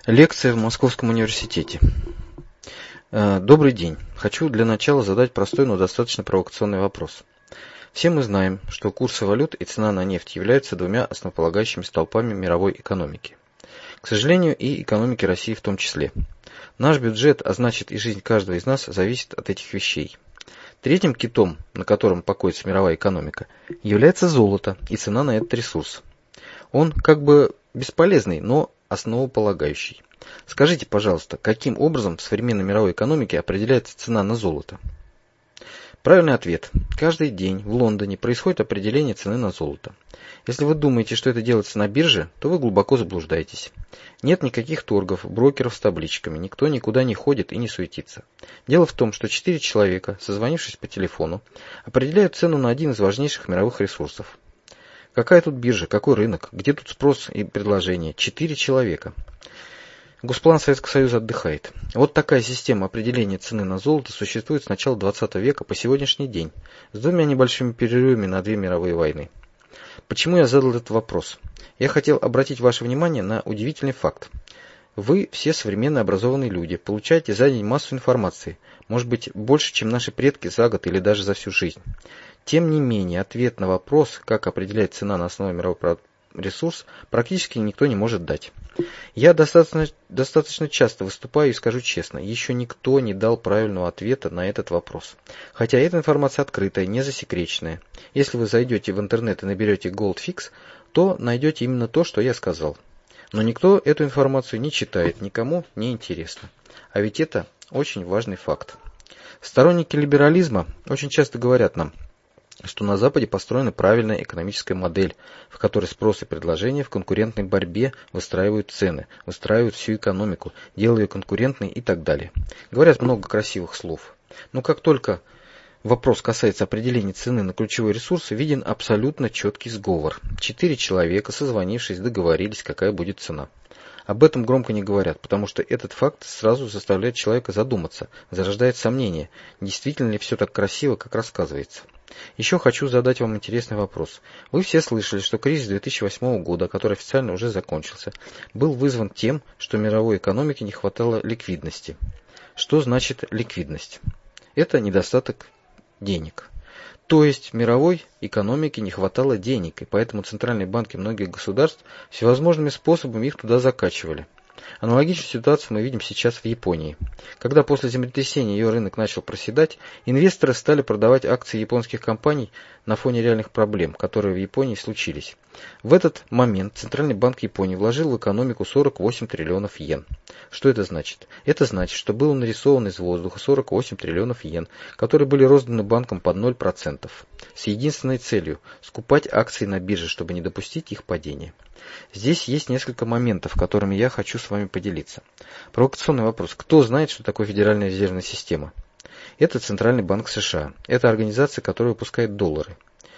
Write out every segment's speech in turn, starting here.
Лекция в Московском университете. Добрый день. Хочу для начала задать простой, но достаточно провокационный вопрос. Все мы знаем, что курсы валют и цена на нефть являются двумя основополагающими столпами мировой экономики. К сожалению, и экономики России в том числе. Наш бюджет, а значит и жизнь каждого из нас, зависит от этих вещей. Третьим китом, на котором покоится мировая экономика, является золото и цена на этот ресурс. Он как бы бесполезный, но основополагающий. Скажите, пожалуйста, каким образом в современной мировой экономике определяется цена на золото? Правильный ответ. Каждый день в Лондоне происходит определение цены на золото. Если вы думаете, что это делается на бирже, то вы глубоко заблуждаетесь. Нет никаких торгов, брокеров с табличками, никто никуда не ходит и не суетится. Дело в том, что 4 человека, созвонившись по телефону, определяют цену на один из важнейших мировых ресурсов. Какая тут биржа, какой рынок, где тут спрос и предложение? 4 человека. Госплан Советского Союза отдыхает. Вот такая система определения цены на золото существует с начала 20 века по сегодняшний день, с двумя небольшими перерывами на 2 мировые войны. Почему я задал этот вопрос? Я хотел обратить ваше внимание на удивительный факт. Вы все современные образованные люди, получаете за день массу информации, может быть больше, чем наши предки за год или даже за всю жизнь. Тем не менее, ответ на вопрос, как определять цена на основе мирового ресурса, практически никто не может дать. Я достаточно часто выступаю и скажу честно, еще никто не дал правильного ответа на этот вопрос. Хотя эта информация открытая, не засекреченная. Если вы зайдете в интернет и наберете GoldFix, то найдете именно то, что я сказал. Но никто эту информацию не читает, никому не интересно. А ведь это очень важный факт. Сторонники либерализма очень часто говорят нам, что на Западе построена правильная экономическая модель, в которой спрос и предложение в конкурентной борьбе выстраивают цены, выстраивают всю экономику, делая ее конкурентной и так далее. Говорят много красивых слов. Но как только вопрос касается определения цены на ключевой ресурс, виден абсолютно четкий сговор. 4 человека, созвонившись, договорились, какая будет цена. Об этом громко не говорят, потому что этот факт сразу заставляет человека задуматься, зарождает сомнения, действительно ли все так красиво, как рассказывается. Еще хочу задать вам интересный вопрос. Вы все слышали, что кризис 2008 года, который официально уже закончился, был вызван тем, что мировой экономике не хватало ликвидности. Что значит ликвидность? Это недостаток денег. То есть мировой экономике не хватало денег, и поэтому центральные банки многих государств всевозможными способами их туда закачивали. Аналогичную ситуацию мы видим сейчас в Японии. Когда после землетрясения ее рынок начал проседать, инвесторы стали продавать акции японских компаний на фоне реальных проблем, которые в Японии случились. В этот момент Центральный банк Японии вложил в экономику 48 триллионов йен. Что это значит? Это значит, что было нарисовано из воздуха 48 триллионов йен, которые были розданы банкам под 0%, с единственной целью – скупать акции на бирже, чтобы не допустить их падения. Здесь есть несколько моментов, которыми я хочу с вами поделиться. Провокационный вопрос. Кто знает, что такое Федеральная резервная система? Это Центральный банк США. Это организация, которая выпускает доллары.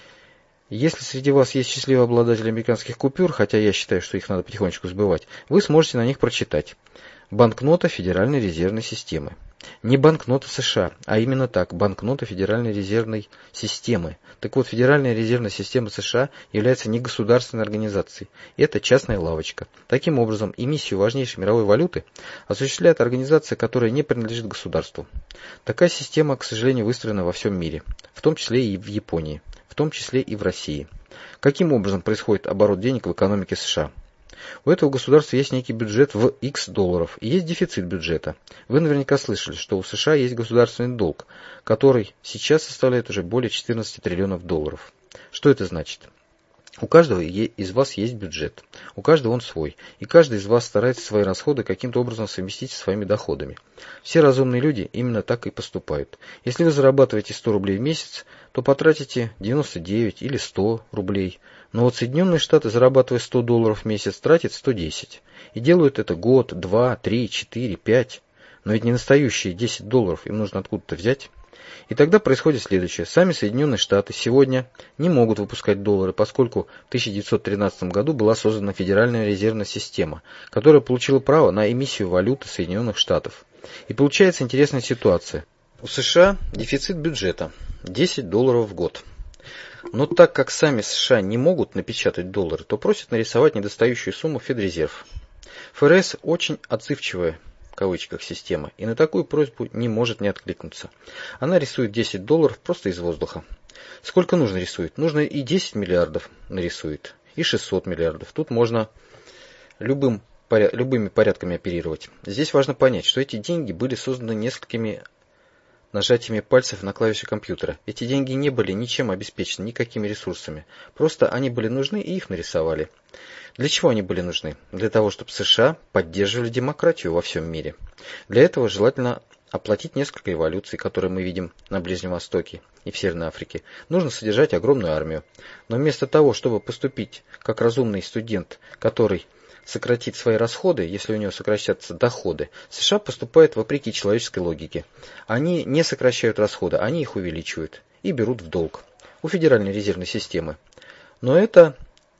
Если среди вас есть счастливые обладатели американских купюр, хотя я считаю, что их надо потихонечку сбывать, вы сможете на них прочитать. Банкнота Федеральной резервной системы. Не банкнота США, а именно так, банкнота Федеральной резервной системы. Так вот, Федеральная резервная система США является негосударственной организацией. Это частная лавочка. Таким образом, эмиссию важнейшей мировой валюты осуществляет организация, которая не принадлежит государству. Такая система, к сожалению, выстроена во всем мире, в том числе и в Японии, в том числе и в России. Каким образом происходит оборот денег в экономике США? У этого государства есть некий бюджет в X долларов и есть дефицит бюджета. Вы наверняка слышали, что у США есть государственный долг, который сейчас составляет уже более 14 триллионов долларов. Что это значит? У каждого из вас есть бюджет, у каждого он свой, и каждый из вас старается свои расходы каким-то образом совместить со своими доходами. Все разумные люди именно так и поступают. Если вы зарабатываете 100 рублей в месяц, то потратите 99 или 100 рублей. Но вот Соединенные Штаты, зарабатывая 100 долларов в месяц, тратят 110. И делают это год, 2, 3, 4, 5. Но ведь не настоящие 10 долларов им нужно откуда-то взять. И тогда происходит следующее. Сами Соединенные Штаты сегодня не могут выпускать доллары, поскольку в 1913 году была создана Федеральная резервная система, которая получила право на эмиссию валюты Соединенных Штатов. И получается интересная ситуация. У США дефицит бюджета 10 долларов в год. Но так как сами США не могут напечатать доллары, то просят нарисовать недостающую сумму в Федрезерв. ФРС очень отзывчивая, в кавычках, система, и на такую просьбу не может не откликнуться. Она рисует $10 просто из воздуха. Сколько нужно рисует? Нужно и 10 миллиардов нарисует, и 600 миллиардов. Тут можно любыми порядками оперировать. Здесь важно понять, что эти деньги были созданы несколькими нажатиями пальцев на клавиши компьютера. Эти деньги не были ничем обеспечены, никакими ресурсами. Просто они были нужны, и их нарисовали. Для чего они были нужны? Для того, чтобы США поддерживали демократию во всем мире. Для этого желательно оплатить несколько революций, которые мы видим на Ближнем Востоке и в Северной Африке. Нужно содержать огромную армию. Но вместо того, чтобы поступить как разумный студент, который сократит свои расходы, если у него сокращаются доходы, США поступают вопреки человеческой логике. Они не сокращают расходы, они их увеличивают и берут в долг у Федеральной резервной системы. Но это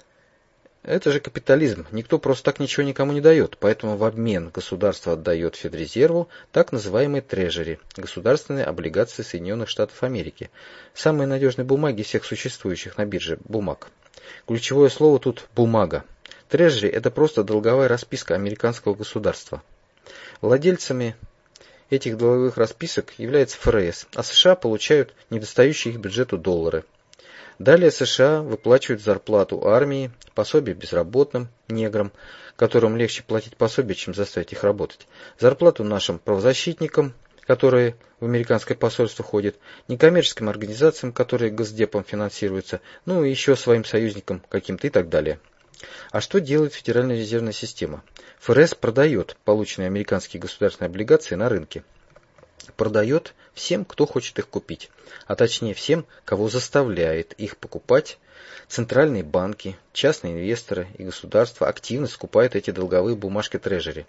же капитализм. Никто просто так ничего никому не дает. Поэтому в обмен государство отдает Федрезерву так называемые трежери, государственные облигации Соединенных Штатов Америки. Самые надежные бумаги всех существующих на бирже бумаг. Ключевое слово тут бумага. Трежери – это просто долговая расписка американского государства. Владельцами этих долговых расписок является ФРС, а США получают недостающие их бюджету доллары. Далее США выплачивают зарплату армии, пособие безработным, неграм, которым легче платить пособие, чем заставить их работать, зарплату нашим правозащитникам, которые в американское посольство ходят, некоммерческим организациям, которые Госдепом финансируются, ну и еще своим союзникам каким-то и так далее. А что делает Федеральная резервная система? ФРС продает полученные американские государственные облигации на рынке. Продает всем, кто хочет их купить, а точнее всем, кого заставляет их покупать. Центральные банки, частные инвесторы и государства активно скупают эти долговые бумажки трежери.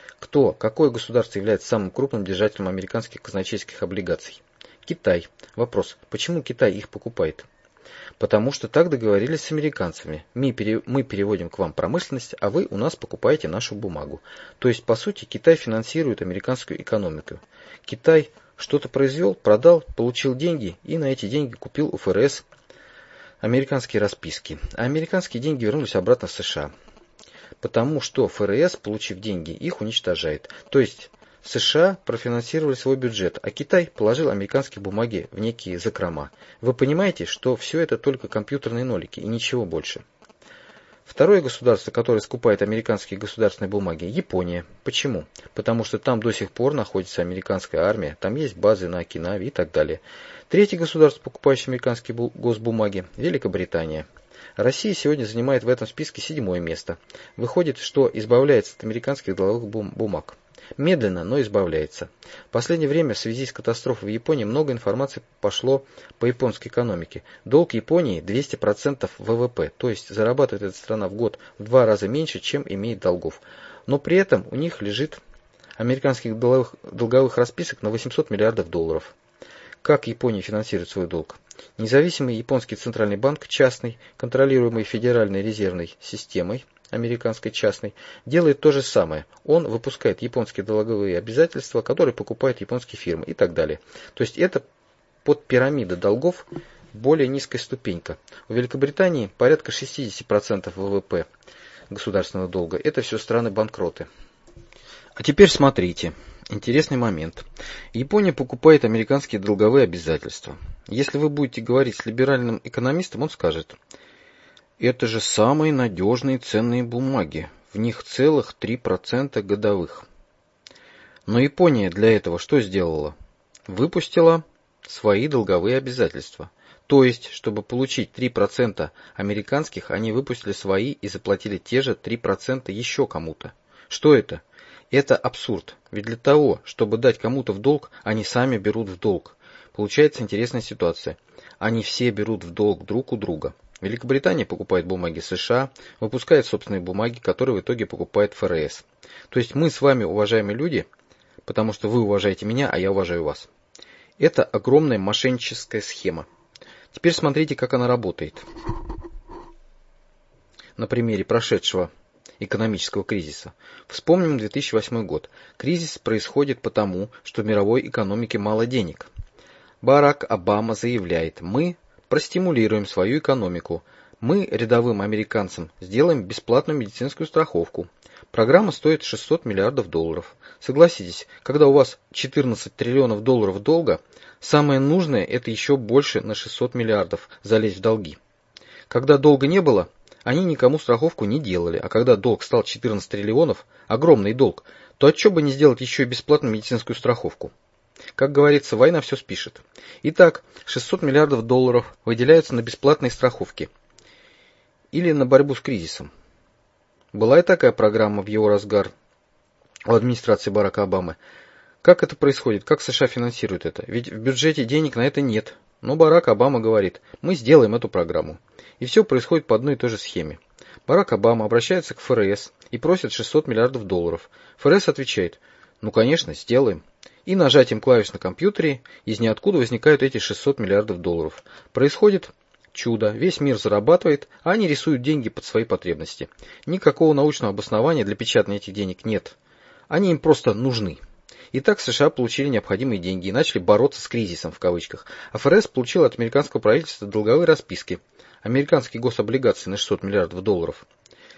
Какое государство является самым крупным держателем американских казначейских облигаций? Китай. Вопрос, почему Китай их покупает? Потому что так договорились с американцами. Мы переводим к вам промышленность, а вы у нас покупаете нашу бумагу. То есть, по сути, Китай финансирует американскую экономику. Китай что-то произвел, продал, получил деньги и на эти деньги купил у ФРС американские расписки. А американские деньги вернулись обратно в США. Потому что ФРС, получив деньги, их уничтожает. То есть США профинансировали свой бюджет, а Китай положил американские бумаги в некие закрома. Вы понимаете, что все это только компьютерные нолики и ничего больше. Второе государство, которое скупает американские государственные бумаги, Япония. Почему? Потому что там до сих пор находится американская армия, там есть базы на Окинаве и так далее. Третье государство, покупающее американские госбумаги, Великобритания. Россия сегодня занимает в этом списке 7-е место. Выходит, что избавляется от американских долговых бумаг. Медленно, но избавляется. В последнее время в связи с катастрофой в Японии много информации пошло по японской экономике. Долг Японии 200% ВВП, то есть зарабатывает эта страна в год в 2 раза меньше, чем имеет долгов. Но при этом у них лежит американских долговых расписок на 800 миллиардов долларов. Как Япония финансирует свой долг? Независимый японский центральный банк, частный, контролируемый Федеральной резервной системой, американской частной, делает то же самое. Он выпускает японские долговые обязательства, которые покупают японские фирмы и так далее. То есть это под пирамида долгов более низкая ступенька. У Великобритании порядка 60% ВВП государственного долга. Это все страны-банкроты. А теперь смотрите. Интересный момент. Япония покупает американские долговые обязательства. Если вы будете говорить с либеральным экономистом, он скажет: это же самые надежные ценные бумаги. В них целых 3% годовых. Но Япония для этого что сделала? Выпустила свои долговые обязательства. То есть, чтобы получить 3% американских, они выпустили свои и заплатили те же 3% еще кому-то. Что это? Это абсурд. Ведь для того, чтобы дать кому-то в долг, они сами берут в долг. Получается интересная ситуация. Они все берут в долг друг у друга. Великобритания покупает бумаги США, выпускает собственные бумаги, которые в итоге покупает ФРС. То есть мы с вами, уважаемые люди, потому что вы уважаете меня, а я уважаю вас. Это огромная мошенническая схема. Теперь смотрите, как она работает. На примере прошедшего экономического кризиса. Вспомним 2008 год. Кризис происходит потому, что в мировой экономике мало денег. Барак Обама заявляет: мы простимулируем свою экономику. Мы рядовым американцам сделаем бесплатную медицинскую страховку. Программа стоит 600 миллиардов долларов. Согласитесь, когда у вас 14 триллионов долларов долга, самое нужное это еще больше на 600 миллиардов залезть в долги. Когда долга не было, они никому страховку не делали, а когда долг стал 14 триллионов, огромный долг, то отчего бы не сделать еще и бесплатную медицинскую страховку? Как говорится, война все спишет. Итак, 600 миллиардов долларов выделяются на бесплатные страховки или на борьбу с кризисом. Была и такая программа в его разгар у администрации Барака Обамы. Как это происходит? Как США финансируют это? Ведь в бюджете денег на это нет. Но Барак Обама говорит, мы сделаем эту программу. И все происходит по одной и той же схеме. Барак Обама обращается к ФРС и просит 600 миллиардов долларов. ФРС отвечает, ну конечно, сделаем. И нажатием клавиш на компьютере из ниоткуда возникают эти 600 миллиардов долларов. Происходит чудо. Весь мир зарабатывает, а они рисуют деньги под свои потребности. Никакого научного обоснования для печатания этих денег нет. Они им просто нужны. Итак, США получили необходимые деньги и начали бороться с кризисом в кавычках. А ФРС получил от американского правительства долговые расписки. Американские гособлигации на 600 миллиардов долларов.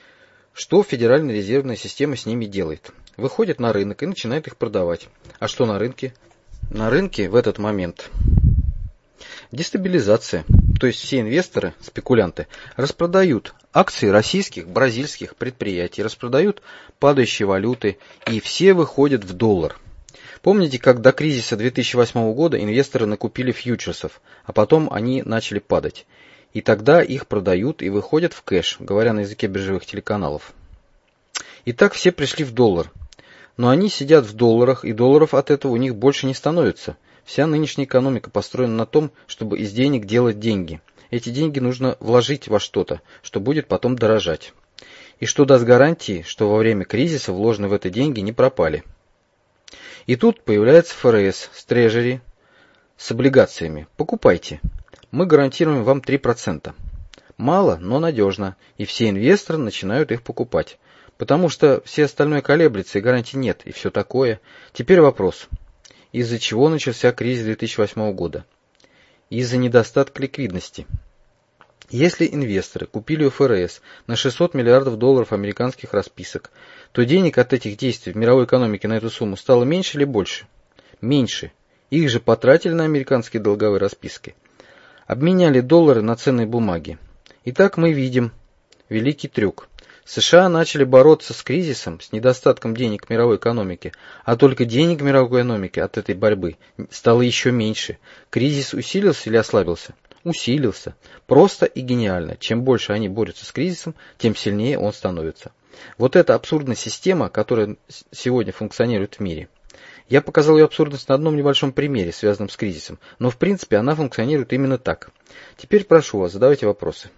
Что Федеральная резервная система с ними делает? Выходит на рынок и начинает их продавать. А что на рынке? На рынке в этот момент дестабилизация. То есть все инвесторы, спекулянты, распродают акции российских, бразильских предприятий, распродают падающие валюты, и все выходят в доллар. Помните, как до кризиса 2008 года инвесторы накупили фьючерсов, а потом они начали падать. И тогда их продают и выходят в кэш, говоря на языке биржевых телеканалов. Итак, все пришли в доллар. Но они сидят в долларах, и долларов от этого у них больше не становится. Вся нынешняя экономика построена на том, чтобы из денег делать деньги. Эти деньги нужно вложить во что-то, что будет потом дорожать. И что даст гарантии, что во время кризиса вложенные в это деньги не пропали. И тут появляется ФРС с трежери, с облигациями. Покупайте. Мы гарантируем вам 3%. Мало, но надежно. И все инвесторы начинают их покупать. Потому что все остальное колеблется и гарантий нет, и все такое. Теперь вопрос. Из-за чего начался кризис 2008 года? Из-за недостатка ликвидности. Если инвесторы купили у ФРС на 600 миллиардов долларов американских расписок, то денег от этих действий в мировой экономике на эту сумму стало меньше или больше? Меньше. Их же потратили на американские долговые расписки. Обменяли доллары на ценные бумаги. Итак, мы видим великий трюк. США начали бороться с кризисом, с недостатком денег в мировой экономике, а только денег в мировой экономике от этой борьбы стало еще меньше. Кризис усилился или ослабился? Усилился. Просто и гениально. Чем больше они борются с кризисом, тем сильнее он становится. Вот эта абсурдная система, которая сегодня функционирует в мире. Я показал ее абсурдность на одном небольшом примере, связанном с кризисом, но в принципе она функционирует именно так. Теперь прошу вас, задавайте вопросы.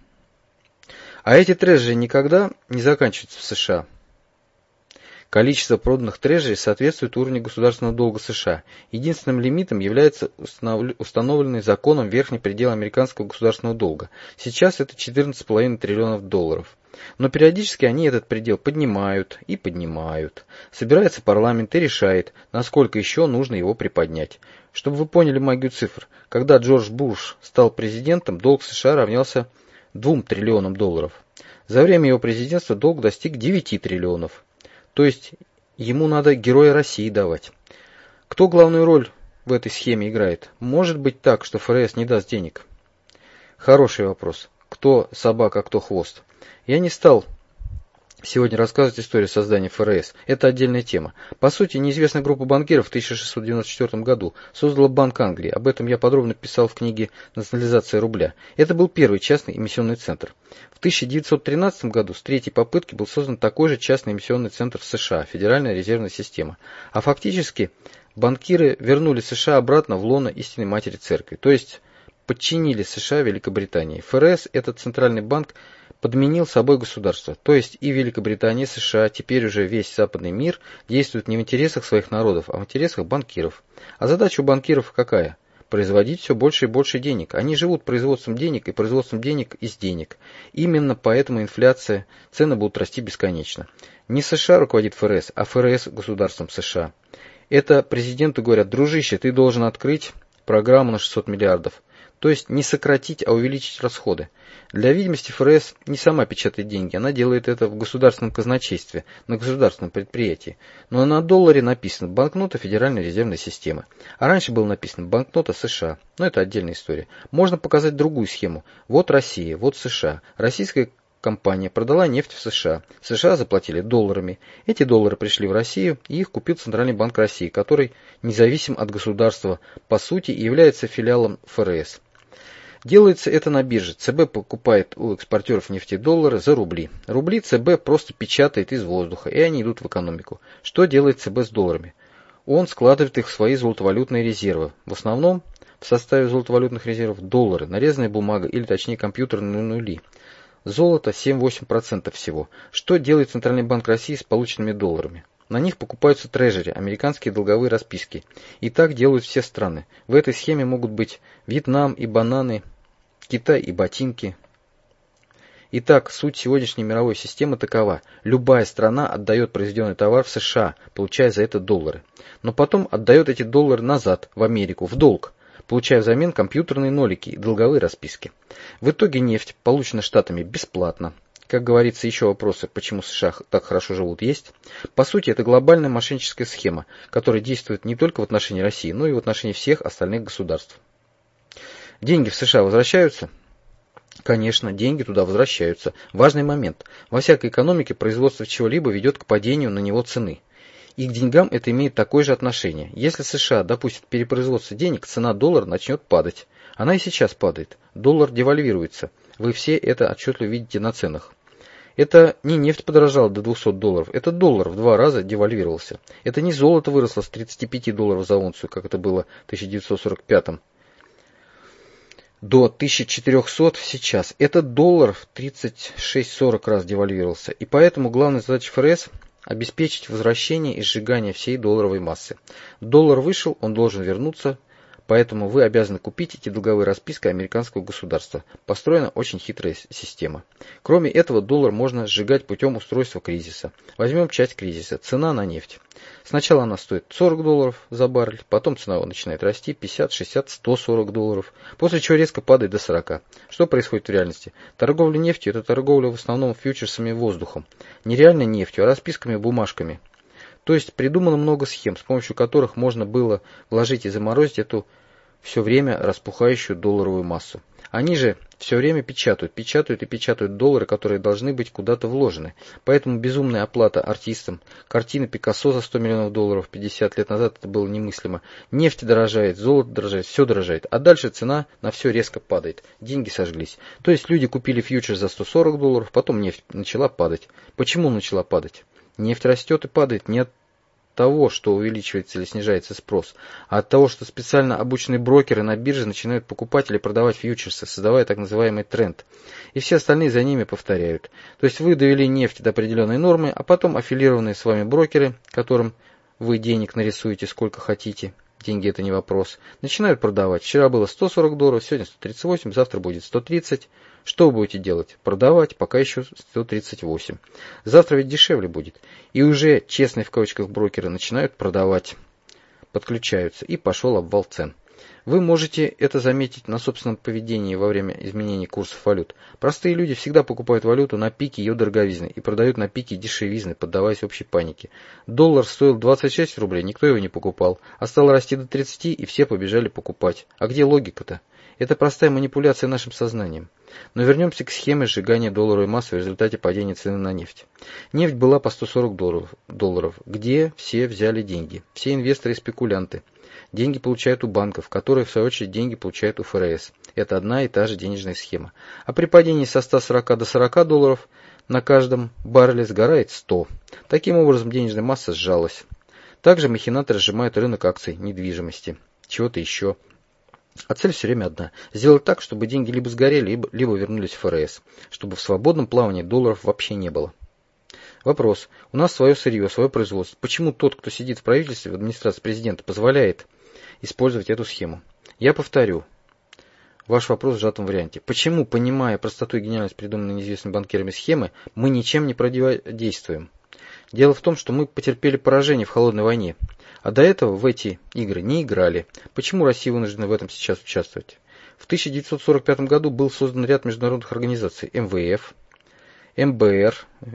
А эти трежери никогда не заканчиваются в США. Количество проданных трежерей соответствует уровню государственного долга США. Единственным лимитом является установленный законом верхний предел американского государственного долга. Сейчас это 14,5 триллионов долларов. Но периодически они этот предел поднимают и поднимают. Собирается парламент и решает, насколько еще нужно его приподнять. Чтобы вы поняли магию цифр, когда Джордж Буш стал президентом, долг США равнялся 2 триллионам долларов. За время его президентства долг достиг 9 триллионов. То есть ему надо Героя России давать. Кто главную роль в этой схеме играет? Может быть так, что ФРС не даст денег? Хороший вопрос. Кто собака, а кто хвост? Я не стал сегодня рассказывать историю создания ФРС. Это отдельная тема. По сути, неизвестная группа банкиров в 1694 году создала Банк Англии. Об этом я подробно писал в книге «Национализация рубля». Это был первый частный эмиссионный центр. В 1913 году с третьей попытки был создан такой же частный эмиссионный центр в США, Федеральная резервная система. А фактически банкиры вернули США обратно в лоно истинной матери церкви, то есть подчинили США Великобритании. ФРС, этот центральный банк, подменил собой государство, то есть и Великобритания, и США, теперь уже весь западный мир действует не в интересах своих народов, а в интересах банкиров. А задача у банкиров какая? Производить все больше и больше денег. Они живут производством денег и производством денег из денег. Именно поэтому инфляция, цены будут расти бесконечно. Не США руководит ФРС, а ФРС государством США. Это президенту говорят: дружище, ты должен открыть программу на 600 миллиардов. То есть не сократить, а увеличить расходы. Для видимости ФРС не сама печатает деньги, она делает это в государственном казначействе, на государственном предприятии. Но на долларе написано «банкнота Федеральной резервной системы». А раньше было написано «банкнота США». Но это отдельная история. Можно показать другую схему. Вот Россия, вот США. Российская компания продала нефть в США. США заплатили долларами. Эти доллары пришли в Россию, и их купил Центральный банк России, который независим от государства по сути и является филиалом ФРС. Делается это на бирже. ЦБ покупает у экспортеров нефти доллары за рубли. Рубли ЦБ просто печатает из воздуха, и они идут в экономику. Что делает ЦБ с долларами? Он складывает их в свои золотовалютные резервы. В основном в составе золотовалютных резервов доллары, нарезанная бумага или точнее компьютерные нули. Золото 7-8% всего. Что делает Центральный банк России с полученными долларами? На них покупаются трежери, американские долговые расписки. И так делают все страны. В этой схеме могут быть Вьетнам и бананы, Китай и ботинки. Итак, суть сегодняшней мировой системы такова. Любая страна отдает произведенный товар в США, получая за это доллары. Но потом отдает эти доллары назад, в Америку, в долг, получая взамен компьютерные нолики и долговые расписки. В итоге нефть получена штатами бесплатно. Как говорится, еще вопросы, почему США так хорошо живут, есть. По сути, это глобальная мошенническая схема, которая действует не только в отношении России, но и в отношении всех остальных государств. Деньги в США возвращаются? Конечно, деньги туда возвращаются. Важный момент. Во всякой экономике производство чего-либо ведет к падению на него цены. И к деньгам это имеет такое же отношение. Если США допустит перепроизводство денег, цена доллара начнет падать. Она и сейчас падает. Доллар девальвируется. Вы все это отчетливо видите на ценах. Это не нефть подорожала до $200, это доллар в 2 раза девальвировался. Это не золото выросло с 35 долларов за унцию, как это было в 1945 до 1400 сейчас. Это доллар в 36-40 раз девальвировался. И поэтому главная задача ФРС – обеспечить возвращение и сжигание всей долларовой массы. Доллар вышел, он должен вернуться. Поэтому вы обязаны купить эти долговые расписки американского государства. Построена очень хитрая система. Кроме этого, доллар можно сжигать путем устройства кризиса. Возьмем часть кризиса. Цена на нефть. Сначала она стоит $40 за баррель, потом цена начинает расти 50, 60, 140 долларов, после чего резко падает до 40. Что происходит в реальности? Торговля нефтью – это торговля в основном фьючерсами воздухом. Не реальной нефтью, а расписками, бумажками. То есть придумано много схем, с помощью которых можно было вложить и заморозить эту все время распухающую долларовую массу. Они же все время печатают и печатают доллары, которые должны быть куда-то вложены. Поэтому безумная оплата артистам, картины Пикассо за $100 миллионов 50 лет назад это было немыслимо. Нефть дорожает, золото дорожает, все дорожает. А дальше цена на все резко падает. Деньги сожглись. То есть люди купили фьючерс за $140, потом нефть начала падать. Почему начала падать? Нефть растет и падает не от того, что увеличивается или снижается спрос, а от того, что специально обученные брокеры на бирже начинают покупать или продавать фьючерсы, создавая так называемый тренд. И все остальные за ними повторяют. То есть вы довели нефть до определенной нормы, а потом аффилированные с вами брокеры, которым вы денег нарисуете сколько хотите, деньги это не вопрос, начинают продавать. Вчера было $140, сегодня 138, завтра будет 130. Что вы будете делать? Продавать, пока еще 138. Завтра ведь дешевле будет. И уже честные в кавычках брокеры начинают продавать, подключаются, и пошел обвал цен. Вы можете это заметить на собственном поведении во время изменений курсов валют. Простые люди всегда покупают валюту на пике ее дороговизны и продают на пике дешевизны, поддаваясь общей панике. Доллар стоил 26 рублей, никто его не покупал, а стал расти до 30, и все побежали покупать. А где логика-то? Это простая манипуляция нашим сознанием. Но вернемся к схеме сжигания долларовой массы в результате падения цены на нефть. Нефть была по $140. Где все взяли деньги? Все инвесторы и спекулянты. Деньги получают у банков, которые в свою очередь деньги получают у ФРС. Это одна и та же денежная схема. А при падении со 140 до $40 на каждом барреле сгорает 100. Таким образом денежная масса сжалась. Также махинаторы сжимают рынок акций, недвижимости, чего-то еще. А цель все время одна. Сделать так, чтобы деньги либо сгорели, либо вернулись в ФРС. Чтобы в свободном плавании долларов вообще не было. Вопрос. У нас свое сырье, свое производство. Почему тот, кто сидит в правительстве, в администрации президента, позволяет использовать эту схему? Я повторю. Ваш вопрос в сжатом варианте. Почему, понимая простоту и гениальность придуманной неизвестными банкирами схемы, мы ничем не противодействуем? Дело в том, что мы потерпели поражение в холодной войне. А до этого в эти игры не играли. Почему Россия вынуждена в этом сейчас участвовать? В 1945 году был создан ряд международных организаций: МВФ, МБР,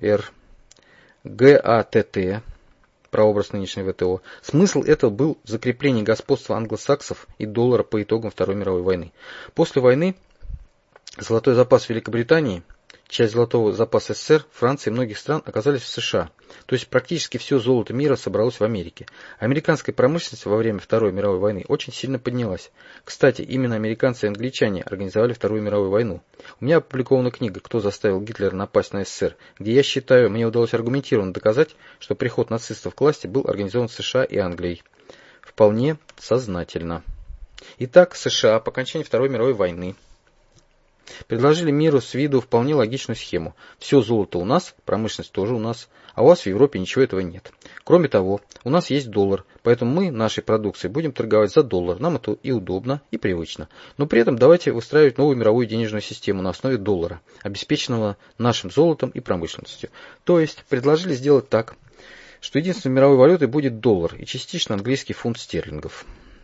ГАТТ, прообраз нынешней ВТО. Смысл этого был в закреплении господства англосаксов и доллара по итогам Второй мировой войны. После войны золотой запас Великобритании, часть золотого запаса СССР, Франции и многих стран оказались в США. То есть практически все золото мира собралось в Америке. Американская промышленность во время Второй мировой войны очень сильно поднялась. Кстати, именно американцы и англичане организовали Вторую мировую войну. У меня опубликована книга «Кто заставил Гитлера напасть на СССР», где я считаю, мне удалось аргументированно доказать, что приход нацистов к власти был организован США и Англией. Вполне сознательно. Итак, США по окончании Второй мировой войны предложили миру с виду вполне логичную схему. Все золото у нас, промышленность тоже у нас, а у вас в Европе ничего этого нет. Кроме того, у нас есть доллар, поэтому мы нашей продукцией будем торговать за доллар. Нам это и удобно, и привычно. Но при этом давайте выстраивать новую мировую денежную систему на основе доллара, обеспеченного нашим золотом и промышленностью. То есть предложили сделать так, что единственной мировой валютой будет доллар и частично английский фунт стерлингов.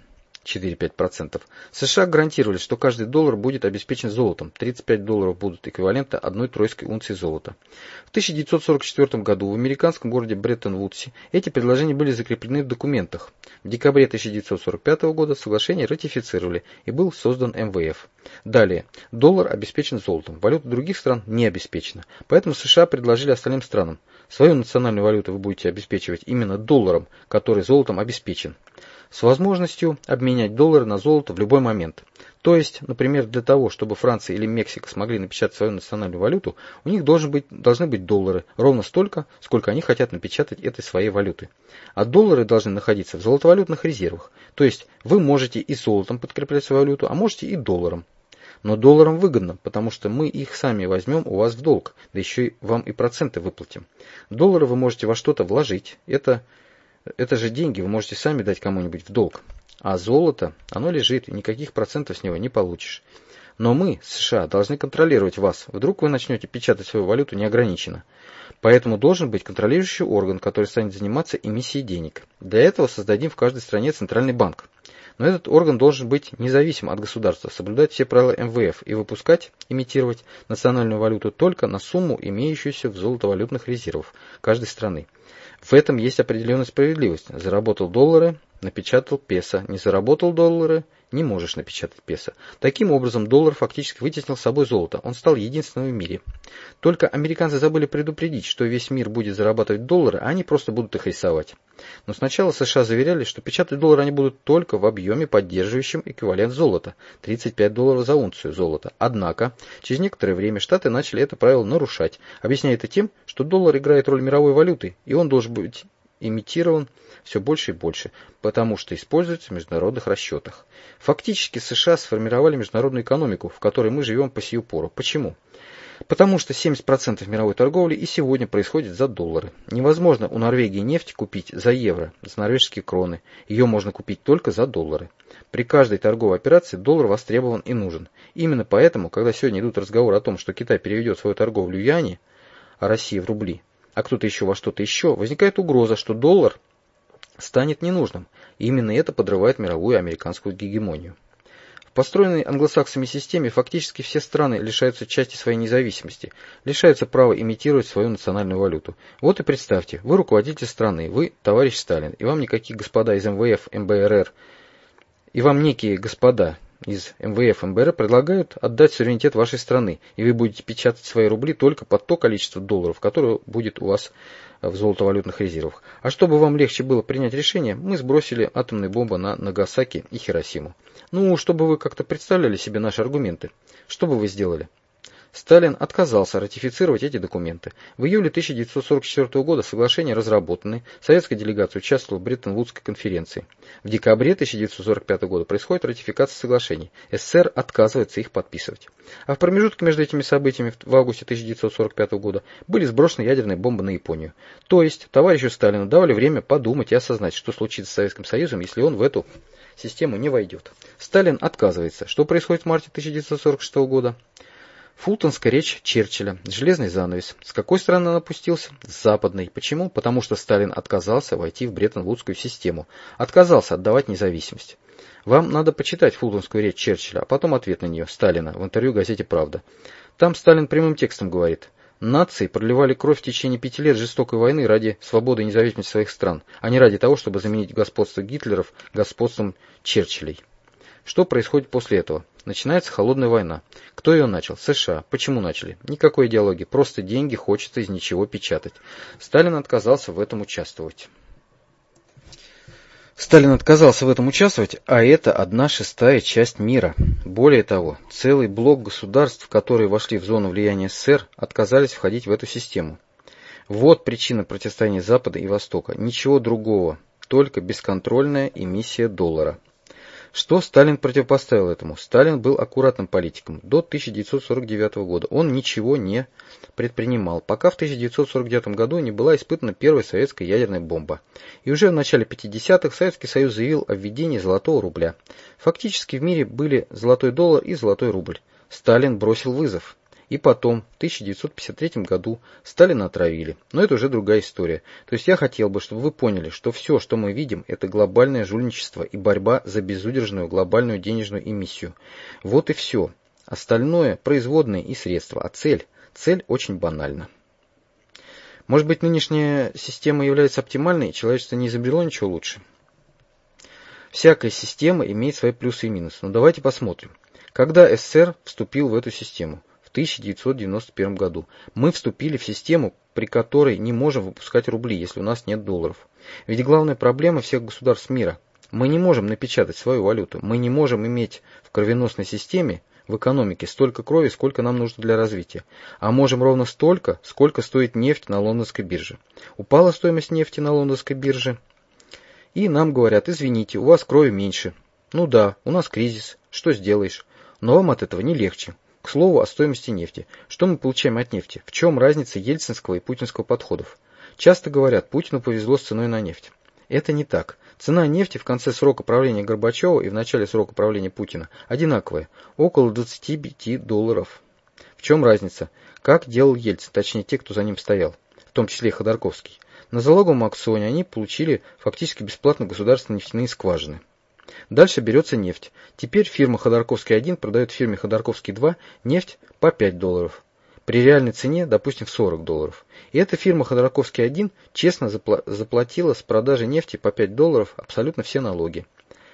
4-5%. США гарантировали, что каждый доллар будет обеспечен золотом. 35 долларов будут эквивалента 1 тройской унции золота. В 1944 году в американском городе Бреттон-Вудсе эти предложения были закреплены в документах. В декабре 1945 года соглашение ратифицировали и был создан МВФ. Далее. Доллар обеспечен золотом. Валюта других стран не обеспечена. Поэтому США предложили остальным странам: свою национальную валюту вы будете обеспечивать именно долларом, который золотом обеспечен, с возможностью обменять доллары на золото в любой момент. То есть, например, для того, чтобы Франция или Мексика смогли напечатать свою национальную валюту, у них должны быть доллары, ровно столько, сколько они хотят напечатать этой своей валюты. А доллары должны находиться в золотовалютных резервах. То есть, вы можете и золотом подкреплять свою валюту, а можете и долларом. Но долларам выгодно, потому что мы их сами возьмем у вас в долг, да еще и вам и проценты выплатим. Доллары вы можете во что-то вложить, это же деньги вы можете сами дать кому-нибудь в долг. А золото, оно лежит, и никаких процентов с него не получишь. Но мы, США, должны контролировать вас. Вдруг вы начнете печатать свою валюту неограниченно. Поэтому должен быть контролирующий орган, который станет заниматься эмиссией денег. Для этого создадим в каждой стране центральный банк. Но этот орган должен быть независим от государства, соблюдать все правила МВФ и выпускать, имитировать национальную валюту только на сумму, имеющуюся в золотовалютных резервах каждой страны. В этом есть определенная справедливость. Заработал доллары, напечатал песо. Не заработал доллары, не можешь напечатать песо. Таким образом, доллар фактически вытеснил с собой золото. Он стал единственным в мире. Только американцы забыли предупредить, что весь мир будет зарабатывать доллары, а они просто будут их рисовать. Но сначала США заверяли, что печатать доллары они будут только в объеме, поддерживающем эквивалент золота – 35 долларов за унцию золота. Однако, через некоторое время Штаты начали это правило нарушать, объясняя это тем, что доллар играет роль мировой валюты, и он должен быть имитирован все больше и больше, потому что используется в международных расчетах. Фактически США сформировали международную экономику, в которой мы живем по сию пору. Почему? Потому что 70% мировой торговли и сегодня происходит за доллары. Невозможно у Норвегии нефть купить за евро, за норвежские кроны. Ее можно купить только за доллары. При каждой торговой операции доллар востребован и нужен. Именно поэтому, когда сегодня идут разговоры о том, что Китай переведет свою торговлю в юани, а Россия в рубли, а кто-то еще во что-то еще, возникает угроза, что доллар станет ненужным. И именно это подрывает мировую американскую гегемонию. В построенной англосаксами системе фактически все страны лишаются части своей независимости, лишаются права имитировать свою национальную валюту. Вот и представьте, вы руководитель страны, вы товарищ Сталин, и вам никакие господа из МВФ, МБРР, и вам некие господа из МВФ, МБР предлагают отдать суверенитет вашей страны, и вы будете печатать свои рубли только под то количество долларов, которое будет у вас в золотовалютных резервах. А чтобы вам легче было принять решение, мы сбросили атомные бомбы на Нагасаки и Хиросиму. Ну, чтобы вы как-то представляли себе наши аргументы. Что бы вы сделали? Сталин отказался ратифицировать эти документы. В июле 1944 года соглашения разработаны, советская делегация участвовала в Бреттон-Вудской конференции. В декабре 1945 года происходит ратификация соглашений. СССР отказывается их подписывать. А в промежутке между этими событиями в августе 1945 года были сброшены ядерные бомбы на Японию. То есть товарищу Сталину давали время подумать и осознать, что случится с Советским Союзом, если он в эту систему не войдет. Сталин отказывается. Что происходит в марте 1946 года? Фултонская речь Черчилля, железный занавес. С какой стороны он опустился? С западной. Почему? Потому что Сталин отказался войти в Бреттон-Вудскую систему. Отказался отдавать независимость. Вам надо почитать фултонскую речь Черчилля, а потом ответ на нее Сталина в интервью газете «Правда». Там Сталин прямым текстом говорит: нации проливали кровь в течение 5 лет жестокой войны ради свободы и независимости своих стран, а не ради того, чтобы заменить господство Гитлеров господством Черчиллей. Что происходит после этого? Начинается холодная война. Кто ее начал? США. Почему начали? Никакой идеологии, просто деньги хочется из ничего печатать. Сталин отказался в этом участвовать. А это 1/6 часть мира. Более того, целый блок государств, которые вошли в зону влияния СССР, отказались входить в эту систему. Вот причина противостояния Запада и Востока. Ничего другого, только бесконтрольная эмиссия доллара. Что Сталин противопоставил этому? Сталин был аккуратным политиком до 1949 года. Он ничего не предпринимал, пока в 1949 году не была испытана первая советская ядерная бомба. И уже в начале 50-х Советский Союз заявил о введении золотого рубля. Фактически в мире были золотой доллар и золотой рубль. Сталин бросил вызов. И потом, в 1953 году, Сталина отравили. Но это уже другая история. То есть я хотел бы, чтобы вы поняли, что все, что мы видим, это глобальное жульничество и борьба за безудержную глобальную денежную эмиссию. Вот и все. Остальное – производные и средства. А цель очень банальна. Может быть, нынешняя система является оптимальной, и человечество не изобрело ничего лучше? Всякая система имеет свои плюсы и минусы. Но давайте посмотрим. Когда СССР вступил в эту систему? В 1991 году. Мы вступили в систему, при которой не можем выпускать рубли, если у нас нет долларов. Ведь главная проблема всех государств мира. Мы не можем напечатать свою валюту. Мы не можем иметь в кровеносной системе, в экономике, столько крови, сколько нам нужно для развития. А можем ровно столько, сколько стоит нефть на лондонской бирже. Упала стоимость нефти на лондонской бирже, и нам говорят: извините, у вас крови меньше. Ну да, у нас кризис, что сделаешь? Но вам от этого не легче. К слову о стоимости нефти. Что мы получаем от нефти? В чем разница ельцинского и путинского подходов? Часто говорят: Путину повезло с ценой на нефть. Это не так. Цена нефти в конце срока правления Горбачева и в начале срока правления Путина одинаковая. Около $25. В чем разница? Как делал Ельцин, точнее те, кто за ним стоял, в том числе и Ходорковский. На залоговом аукционе они получили фактически бесплатно государственные нефтяные скважины. Дальше берется нефть. Теперь фирма Ходорковский-1 продает фирме Ходорковский-2 нефть по $5. При реальной цене, допустим, в $40. И эта фирма Ходорковский-1 честно заплатила с продажи нефти по $5 абсолютно все налоги.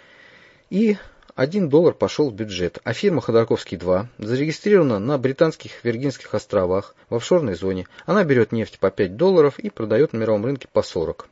И $1 пошел в бюджет. А фирма Ходорковский-2 зарегистрирована на Британских Виргинских островах в офшорной зоне. Она берет нефть по $5 и продает на мировом рынке по 40.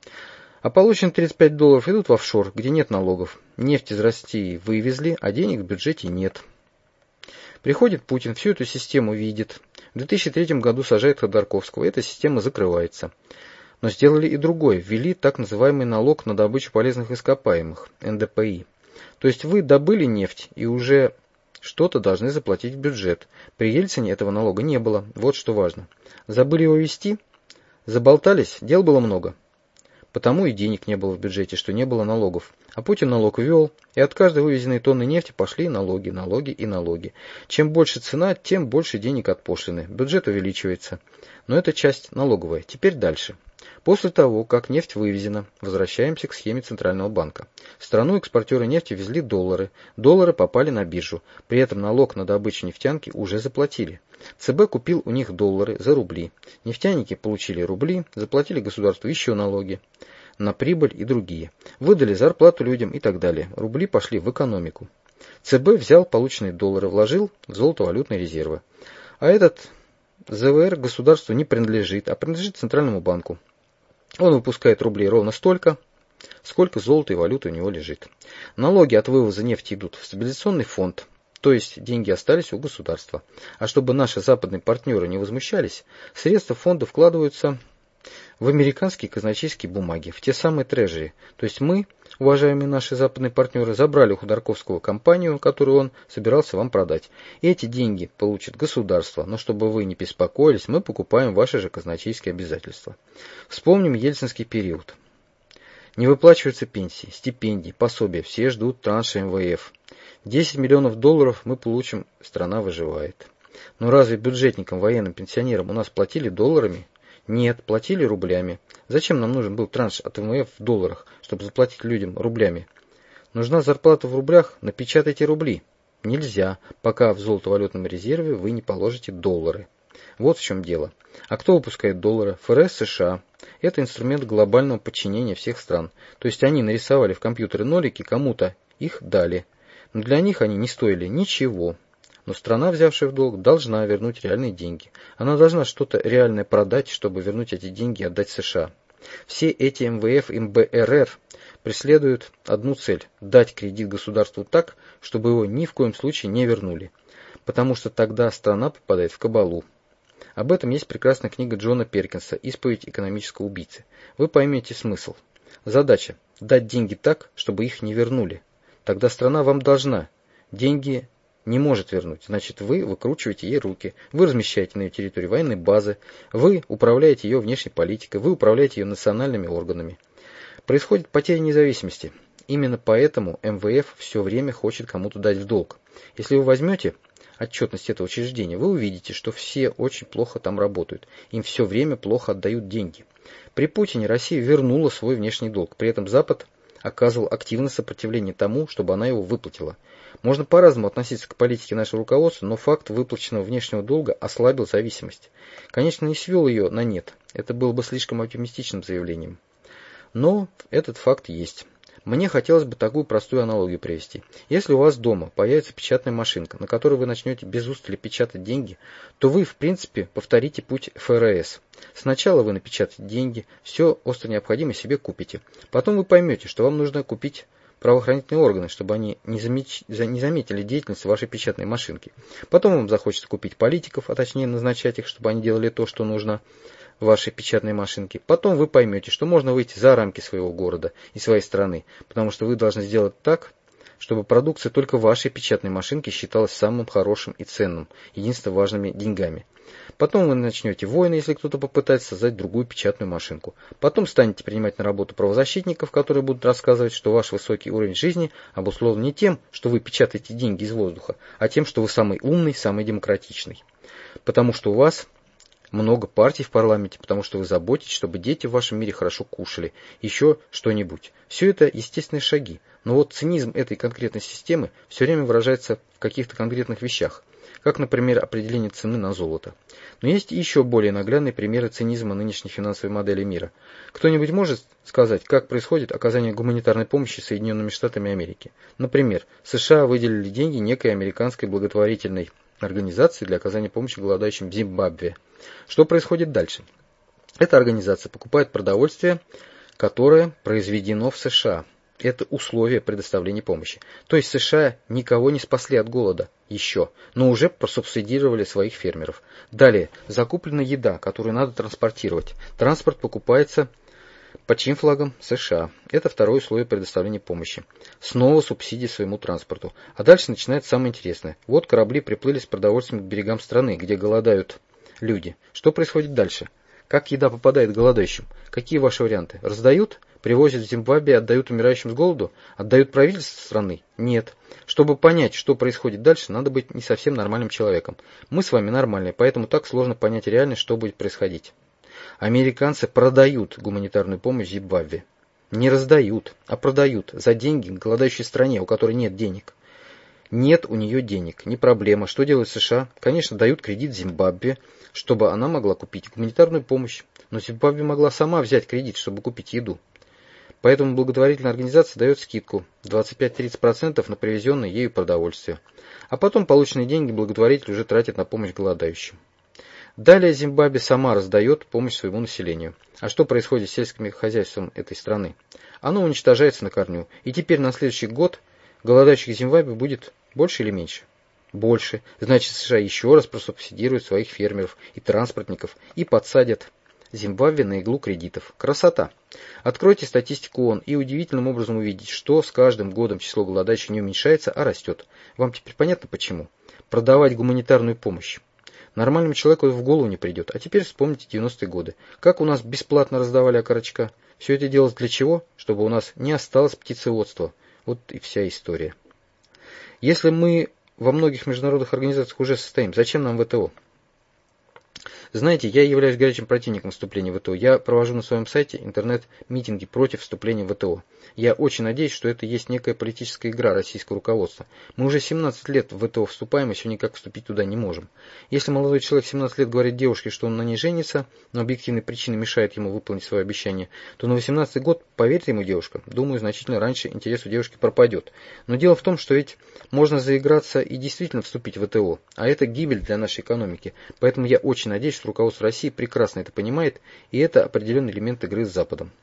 А полученные $35 идут в офшор, где нет налогов. Нефть из России вывезли, а денег в бюджете нет. Приходит Путин, всю эту систему видит. В 2003 году сажает Ходорковского, эта система закрывается. Но сделали и другое, ввели так называемый налог на добычу полезных ископаемых, НДПИ. То есть вы добыли нефть и уже что-то должны заплатить в бюджет. При Ельцине этого налога не было, вот что важно. Забыли его ввести? Заболтались, дел было много. Потому и денег не было в бюджете, что не было налогов. А Путин налог ввел, и от каждой вывезенной тонны нефти пошли налоги, налоги и налоги. Чем больше цена, тем больше денег от пошлины. Бюджет увеличивается. Но это часть налоговая. Теперь дальше. После того, как нефть вывезена, возвращаемся к схеме Центрального банка. В страну экспортеры нефти везли доллары. Доллары попали на биржу. При этом налог на добычу нефтянки уже заплатили. ЦБ купил у них доллары за рубли. Нефтяники получили рубли, заплатили государству еще налоги на прибыль и другие. Выдали зарплату людям и так далее. Рубли пошли в экономику. ЦБ взял полученные доллары, вложил в золотовалютные резервы. А этот ЗВР государству не принадлежит, а принадлежит Центральному банку. Он выпускает рублей ровно столько, сколько золота и валюты у него лежит. Налоги от вывоза нефти идут в стабилизационный фонд. То есть деньги остались у государства. А чтобы наши западные партнеры не возмущались, средства фонда вкладываются в американские казначейские бумаги, в те самые трежери. То есть мы, уважаемые наши западные партнеры, забрали у Ходорковского компанию, которую он собирался вам продать. И эти деньги получит государство. Но чтобы вы не беспокоились, мы покупаем ваши же казначейские обязательства. Вспомним ельцинский период. Не выплачиваются пенсии, стипендии, пособия. Все ждут транша МВФ. $10 миллионов мы получим, страна выживает. Но разве бюджетникам, военным, пенсионерам у нас платили долларами? Нет, платили рублями. Зачем нам нужен был транш от МВФ в долларах, чтобы заплатить людям рублями? Нужна зарплата в рублях? Напечатайте рубли. Нельзя, пока в золотовалютном резерве вы не положите доллары. Вот в чем дело. А кто выпускает доллары? ФРС США. Это инструмент глобального подчинения всех стран. То есть они нарисовали в компьютере нолики, кому-то их дали. Но для них они не стоили ничего. Но страна, взявшая в долг, должна вернуть реальные деньги. Она должна что-то реальное продать, чтобы вернуть эти деньги и отдать США. Все эти МВФ и МБРР преследуют одну цель – дать кредит государству так, чтобы его ни в коем случае не вернули. Потому что тогда страна попадает в кабалу. Об этом есть прекрасная книга Джона Перкинса «Исповедь экономического убийцы». Вы поймете смысл. Задача – дать деньги так, чтобы их не вернули. Тогда страна вам должна. Деньги не может вернуть. Значит, вы выкручиваете ей руки. Вы размещаете на ее территории военные базы. Вы управляете ее внешней политикой. Вы управляете ее национальными органами. Происходит потеря независимости. Именно поэтому МВФ все время хочет кому-то дать в долг. Если вы возьмете отчетность этого учреждения, вы увидите, что все очень плохо там работают. Им все время плохо отдают деньги. При Путине Россия вернула свой внешний долг. При этом Запад оказывал активное сопротивление тому, чтобы она его выплатила. Можно по-разному относиться к политике нашего руководства, но факт выплаченного внешнего долга ослабил зависимость. Конечно, не свел ее на нет. Это было бы слишком оптимистичным заявлением. Но этот факт есть. Мне хотелось бы такую простую аналогию привести. Если у вас дома появится печатная машинка, на которой вы начнете без устали печатать деньги, то вы, в принципе, повторите путь ФРС. Сначала вы напечатаете деньги, все остро необходимое себе купите. Потом вы поймете, что вам нужно купить правоохранительные органы, чтобы они не заметили деятельность вашей печатной машинки. Потом вам захочется купить политиков, а точнее назначать их, чтобы они делали то, что нужно вашей печатной машинки. Потом вы поймете, что можно выйти за рамки своего города и своей страны, потому что вы должны сделать так, чтобы продукция только вашей печатной машинки считалась самым хорошим и ценным, единственно важными деньгами. Потом вы начнете войны, если кто-то попытается создать другую печатную машинку. Потом станете принимать на работу правозащитников, которые будут рассказывать, что ваш высокий уровень жизни обусловлен не тем, что вы печатаете деньги из воздуха, а тем, что вы самый умный, самый демократичный. Потому что у вас много партий в парламенте, потому что вы заботитесь, чтобы дети в вашем мире хорошо кушали, еще что-нибудь. Все это естественные шаги. Но вот цинизм этой конкретной системы все время выражается в каких-то конкретных вещах, как, например, определение цены на золото. Но есть и еще более наглядные примеры цинизма нынешней финансовой модели мира. Кто-нибудь может сказать, как происходит оказание гуманитарной помощи Соединенными Штатами Америки? Например, США выделили деньги некой американской благотворительной организации для оказания помощи голодающим в Зимбабве. Что происходит дальше? Эта организация покупает продовольствие, которое произведено в США. Это условие предоставления помощи. То есть США никого не спасли от голода еще, но уже просубсидировали своих фермеров. Далее, закуплена еда, которую надо транспортировать. Транспорт покупается под чьим флагом? США. Это второе условие предоставления помощи. Снова субсидии своему транспорту. А дальше начинается самое интересное. Вот корабли приплыли с продовольствием к берегам страны, где голодают люди. Что происходит дальше? Как еда попадает к голодающим? Какие ваши варианты? Раздают? Привозят в Зимбабве, отдают умирающим с голоду? Отдают правительству страны? Нет. Чтобы понять, что происходит дальше, надо быть не совсем нормальным человеком. Мы с вами нормальные, поэтому так сложно понять реально, что будет происходить. Американцы продают гуманитарную помощь в Зимбабве. Не раздают, а продают за деньги голодающей стране, у которой нет денег. Нет у нее денег, не проблема. Что делают США? Конечно, дают кредит Зимбабве, чтобы она могла купить гуманитарную помощь. Но Зимбабве могла сама взять кредит, чтобы купить еду. Поэтому благотворительная организация дает скидку 25-30% на привезенное ею продовольствие. А потом полученные деньги благотворитель уже тратит на помощь голодающим. Далее Зимбабве сама раздает помощь своему населению. А что происходит с сельским хозяйством этой страны? Оно уничтожается на корню. И теперь на следующий год голодающих в Зимбабве будет больше или меньше? Больше. Значит, США еще раз просубсидируют своих фермеров и транспортников и подсадят Зимбабве на иглу кредитов. Красота! Откройте статистику ООН и удивительным образом увидите, что с каждым годом число голодающих не уменьшается, а растет. Вам теперь понятно почему? Продавать гуманитарную помощь. Нормальному человеку в голову не придет. А теперь вспомните 90-е годы. Как у нас бесплатно раздавали окорочка. Все это делалось для чего? Чтобы у нас не осталось птицеводства. Вот и вся история. Если мы во многих международных организациях уже состоим. Зачем нам ВТО? Знаете, я являюсь горячим противником вступления в ВТО. Я провожу на своем сайте интернет-митинги против вступления в ВТО. Я очень надеюсь, что это есть некая политическая игра российского руководства. Мы уже 17 лет в ВТО вступаем и все никак вступить туда не можем. Если молодой человек 17 лет говорит девушке, что он на ней женится, но объективные причины мешают ему выполнить свое обещание, то на 18 год, поверьте ему, девушка, думаю, значительно раньше интерес у девушки пропадет. Но дело в том, что ведь можно заиграться и действительно вступить в ВТО, а это гибель для нашей экономики. Поэтому я очень надеюсь, что руководство России прекрасно это понимает, и это определенный элемент игры с Западом.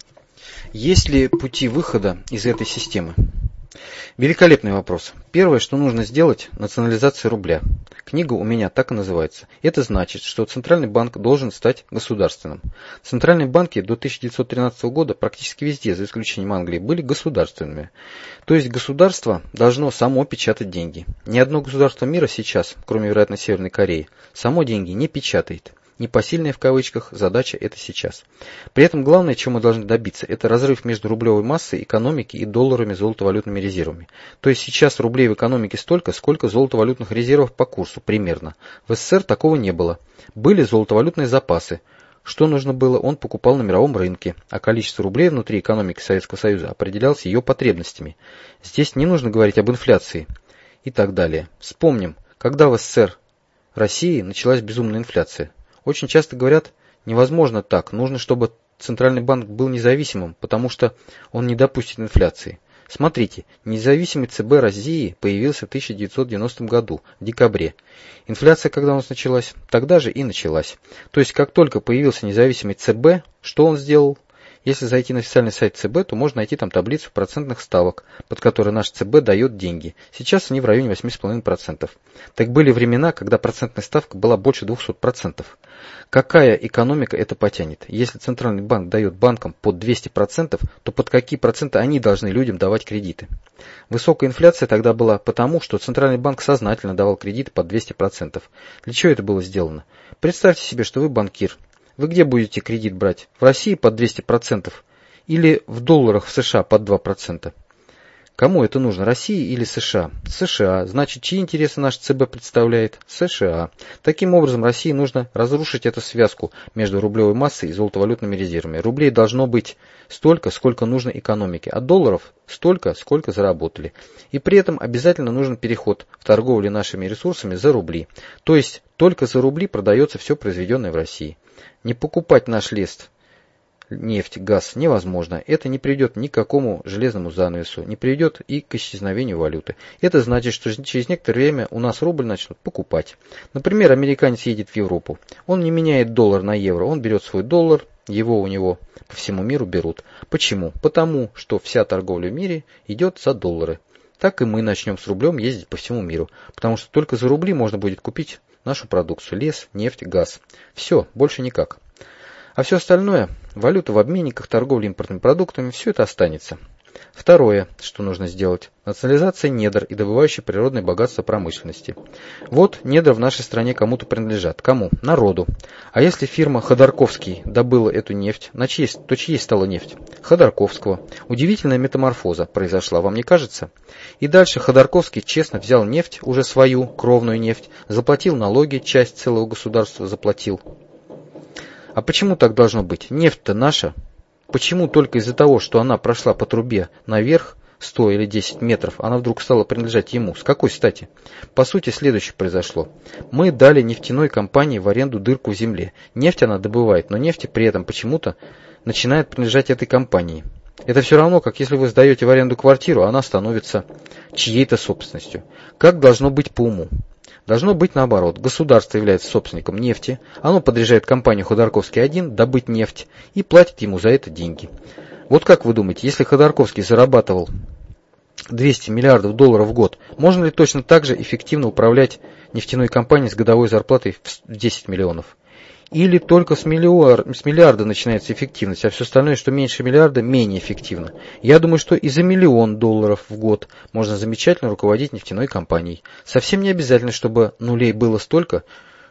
Есть ли пути выхода из этой системы? Великолепный вопрос. Первое, что нужно сделать, национализация рубля. Книга у меня так и называется. Это значит, что Центральный банк должен стать государственным. Центральные банки до 1913 года практически везде, за исключением Англии, были государственными. То есть государство должно само печатать деньги. Ни одно государство мира сейчас, кроме, вероятно, Северной Кореи, само деньги не печатает. Непосильная в кавычках задача это сейчас. При этом главное, чего мы должны добиться, это разрыв между рублевой массой экономики и долларовыми золотовалютными резервами. То есть сейчас рублей в экономике столько, сколько золотовалютных резервов по курсу примерно. В СССР такого не было. Были золотовалютные запасы. Что нужно было, он покупал на мировом рынке, а количество рублей внутри экономики Советского Союза определялось ее потребностями. Здесь не нужно говорить об инфляции и так далее. Вспомним, когда в СССР России началась безумная инфляция. Очень часто говорят, невозможно так, нужно, чтобы Центральный банк был независимым, потому что он не допустит инфляции. Смотрите, независимый ЦБ России появился в 1990 году, в декабре. Инфляция когда у нас началась? Тогда же и началась. То есть, как только появился независимый ЦБ, что он сделал? Если зайти на официальный сайт ЦБ, то можно найти там таблицу процентных ставок, под которой наш ЦБ дает деньги. Сейчас они в районе 8,5%. Так были времена, когда процентная ставка была больше 200%. Какая экономика это потянет? Если Центральный банк дает банкам под 200%, то под какие проценты они должны людям давать кредиты? Высокая инфляция тогда была потому, что Центральный банк сознательно давал кредиты под 200%. Для чего это было сделано? Представьте себе, что вы банкир. Вы где будете кредит брать? В России под 200% или в долларах в США под 2%? Кому это нужно, России или США? США. Значит, чьи интересы наш ЦБ представляет? США. Таким образом, России нужно разрушить эту связку между рублевой массой и золотовалютными резервами. Рублей должно быть столько, сколько нужно экономике, а долларов столько, сколько заработали. И при этом обязательно нужен переход в торговле нашими ресурсами за рубли. То есть, только за рубли продается все произведенное в России. Не покупать наш лес, нефть, газ невозможно. Это не приведет ни к какому железному занавесу, не приведет и к исчезновению валюты. Это значит, что через некоторое время у нас рубль начнут покупать. Например, американец едет в Европу. Он не меняет доллар на евро. Он берет свой доллар, его у него по всему миру берут. Почему? Потому что вся торговля в мире идет за доллары. Так и мы начнем с рублем ездить по всему миру. Потому что только за рубли можно будет купить нашу продукцию. Лес, нефть, газ. Все, больше никак. А все остальное, валюта в обменниках, торговля импортными продуктами, все это останется. Второе, что нужно сделать. Национализация недр и добывающие природные богатства промышленности. Вот недра в нашей стране кому-то принадлежат. Кому? Народу. А если фирма Ходорковский добыла эту нефть, то чьей стала нефть? Ходорковского. Удивительная метаморфоза произошла, вам не кажется? И дальше Ходорковский честно взял нефть, уже свою, кровную нефть, заплатил налоги, часть целого государства заплатил. А почему так должно быть? Нефть-то наша. Почему только из-за того, что она прошла по трубе наверх 100 или 10 метров, она вдруг стала принадлежать ему? С какой стати? По сути, следующее произошло. Мы дали нефтяной компании в аренду дырку в земле. Нефть она добывает, но нефть при этом почему-то начинает принадлежать этой компании. Это все равно, как если вы сдаете в аренду квартиру, она становится чьей-то собственностью. Как должно быть по уму? Должно быть наоборот. Государство является собственником нефти, оно подряжает компанию Ходорковский-1 добыть нефть и платит ему за это деньги. Вот как вы думаете, если Ходорковский зарабатывал 200 миллиардов долларов в год, можно ли точно так же эффективно управлять нефтяной компанией с годовой зарплатой в 10 миллионов? Или только с миллиарда начинается эффективность, а все остальное, что меньше миллиарда, менее эффективно. Я думаю, что и за $1 миллион в год можно замечательно руководить нефтяной компанией. Совсем не обязательно, чтобы нулей было столько,